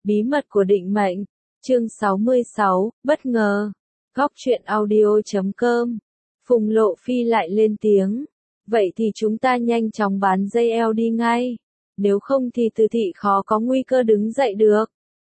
Bí mật của định mệnh. Chương 66, bất ngờ. Góc truyện audio.com. Phùng Lộ Phi lại lên tiếng. Vậy thì chúng ta nhanh chóng bán dây eo đi ngay. Nếu không thì Từ Thị khó có nguy cơ đứng dậy được.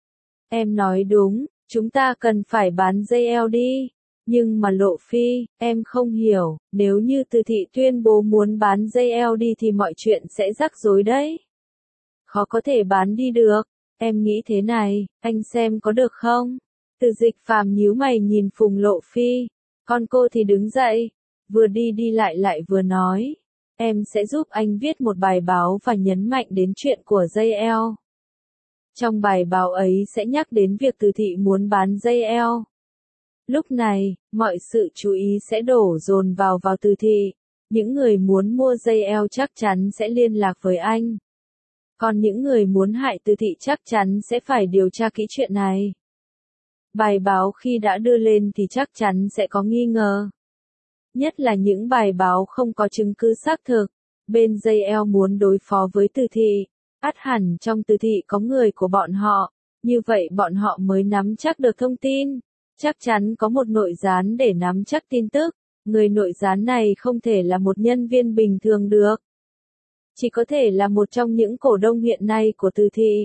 Em nói đúng, chúng ta cần phải bán dây eo đi. Nhưng mà Lộ Phi, em không hiểu, nếu như Từ Thị tuyên bố muốn bán dây eo đi thì mọi chuyện sẽ rắc rối đấy. Khó có thể bán đi được. Em nghĩ thế này, anh xem có được không? Từ Dịch Phàm nhíu mày nhìn Phùng Lộ Phi. Con cô thì đứng dậy, vừa đi lại vừa nói. Em sẽ giúp anh viết một bài báo và nhấn mạnh đến chuyện của dây eo. Trong bài báo ấy sẽ nhắc đến việc Từ Thị muốn bán dây eo. Lúc này, mọi sự chú ý sẽ đổ dồn vào Từ Thị. Những người muốn mua dây eo chắc chắn sẽ liên lạc với anh. Còn những người muốn hại Từ Thị chắc chắn sẽ phải điều tra kỹ chuyện này. Bài báo khi đã đưa lên thì chắc chắn sẽ có nghi ngờ. Nhất là những bài báo không có chứng cứ xác thực. Bên dây eo muốn đối phó với Từ Thị. Ắt hẳn trong Từ Thị có người của bọn họ. Như vậy bọn họ mới nắm chắc được thông tin. Chắc chắn có một nội gián để nắm chắc tin tức. Người nội gián này không thể là một nhân viên bình thường được. Chỉ có thể là một trong những cổ đông hiện nay của Từ Thị.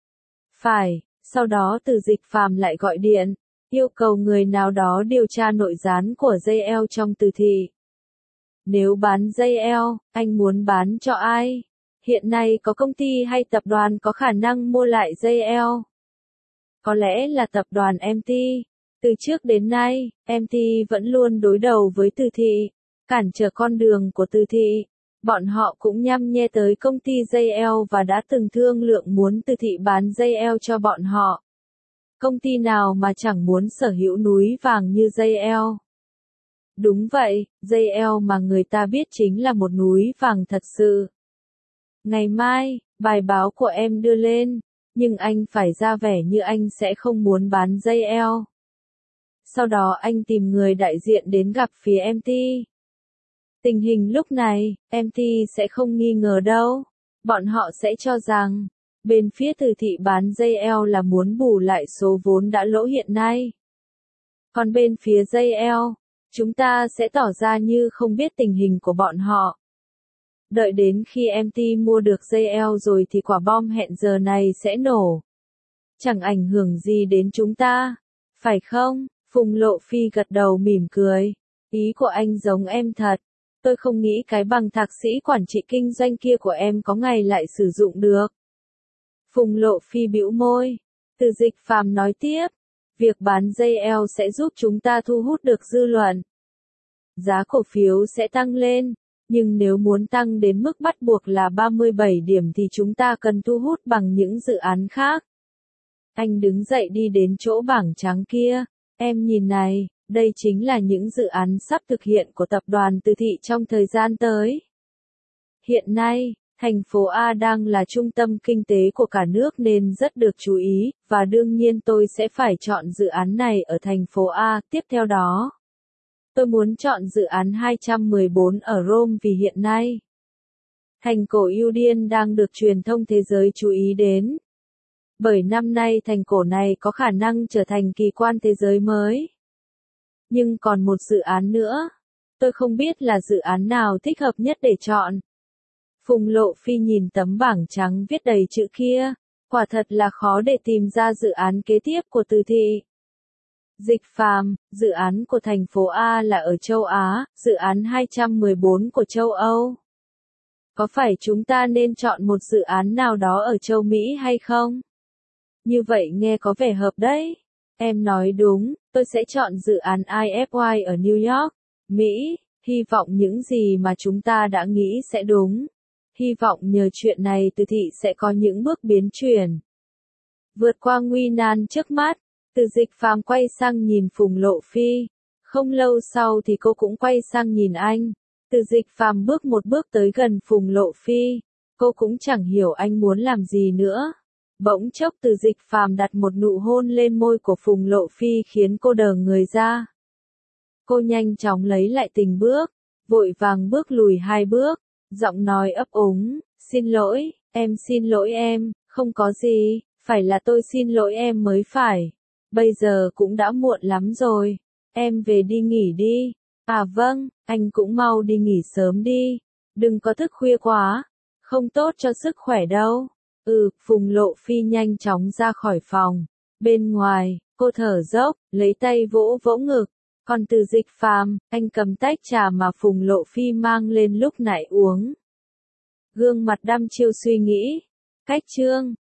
Phải, sau đó Từ Dịch Phàm lại gọi điện, yêu cầu người nào đó điều tra nội gián của dây eo trong Từ Thị. Nếu bán dây eo, anh muốn bán cho ai? Hiện nay có công ty hay tập đoàn có khả năng mua lại dây eo? Có lẽ là tập đoàn MT. Từ trước đến nay, MT vẫn luôn đối đầu với Từ Thị, cản trở con đường của Từ Thị. Bọn họ cũng nhăm nhe tới công ty dây eo và đã từng thương lượng muốn Từ Thị bán dây eo cho bọn họ. Công ty nào mà chẳng muốn sở hữu núi vàng như dây eo. Đúng vậy, dây eo mà người ta biết chính là một núi vàng thật sự. Ngày mai, bài báo của em đưa lên, nhưng anh phải ra vẻ như anh sẽ không muốn bán dây eo. Sau đó anh tìm người đại diện đến gặp phía MT. Tình hình lúc này, MT sẽ không nghi ngờ đâu. Bọn họ sẽ cho rằng, bên phía Từ Thị bán dây eo là muốn bù lại số vốn đã lỗ hiện nay. Còn bên phía dây eo, chúng ta sẽ tỏ ra như không biết tình hình của bọn họ. Đợi đến khi MT mua được dây eo rồi thì quả bom hẹn giờ này sẽ nổ. Chẳng ảnh hưởng gì đến chúng ta, phải không? Phùng Lộ Phi gật đầu mỉm cười. Ý của anh giống em thật. Tôi không nghĩ cái bằng thạc sĩ quản trị kinh doanh kia của em có ngày lại sử dụng được. Phùng Lộ Phi bĩu môi. Từ Dịch Phàm nói tiếp. Việc bán dây eo sẽ giúp chúng ta thu hút được dư luận. Giá cổ phiếu sẽ tăng lên. Nhưng nếu muốn tăng đến mức bắt buộc là 37 điểm thì chúng ta cần thu hút bằng những dự án khác. Anh đứng dậy đi đến chỗ bảng trắng kia. Em nhìn này. Đây chính là những dự án sắp thực hiện của tập đoàn Từ Thị trong thời gian tới. Hiện nay, thành phố A đang là trung tâm kinh tế của cả nước nên rất được chú ý, và đương nhiên tôi sẽ phải chọn dự án này ở thành phố A. Tiếp theo đó, tôi muốn chọn dự án 214 ở Rome vì hiện nay, thành cổ Udine đang được truyền thông thế giới chú ý đến. Bởi năm nay thành cổ này có khả năng trở thành kỳ quan thế giới mới. Nhưng còn một dự án nữa. Tôi không biết là dự án nào thích hợp nhất để chọn. Phùng Lộ Phi nhìn tấm bảng trắng viết đầy chữ kia. Quả thật là khó để tìm ra dự án kế tiếp của Từ Thị. Dịch Phàm, dự án của thành phố A là ở châu Á, dự án 214 của châu Âu. Có phải chúng ta nên chọn một dự án nào đó ở châu Mỹ hay không? Như vậy nghe có vẻ hợp đấy. Em nói đúng, tôi sẽ chọn dự án IFY ở New York, Mỹ. Hy vọng những gì mà chúng ta đã nghĩ sẽ đúng. Hy vọng nhờ chuyện này Từ Thị sẽ có những bước biến chuyển. Vượt qua nguy nan trước mắt, Từ Dịch Phàm quay sang nhìn Phùng Lộ Phi. Không lâu sau thì cô cũng quay sang nhìn anh. Từ Dịch Phàm bước một bước tới gần Phùng Lộ Phi. Cô cũng chẳng hiểu anh muốn làm gì nữa. Bỗng chốc Từ Dịch Phàm đặt một nụ hôn lên môi của Phùng Lộ Phi khiến cô đờ người ra. Cô nhanh chóng lấy lại tình bước, vội vàng bước lùi 2 bước, giọng nói ấp úng, xin lỗi em, không có gì, Phải là tôi xin lỗi em mới phải. Bây giờ cũng đã muộn lắm rồi. Em về đi nghỉ đi. À vâng, anh cũng mau đi nghỉ sớm đi. Đừng có thức khuya quá. Không tốt cho sức khỏe đâu. Phùng Lộ Phi nhanh chóng ra khỏi phòng. Bên ngoài, cô thở dốc, lấy tay vỗ vỗ ngực. Còn Từ Dịch Phàm, anh cầm tách trà mà Phùng Lộ Phi mang lên lúc nãy uống. Gương mặt đăm chiêu suy nghĩ. Cách chương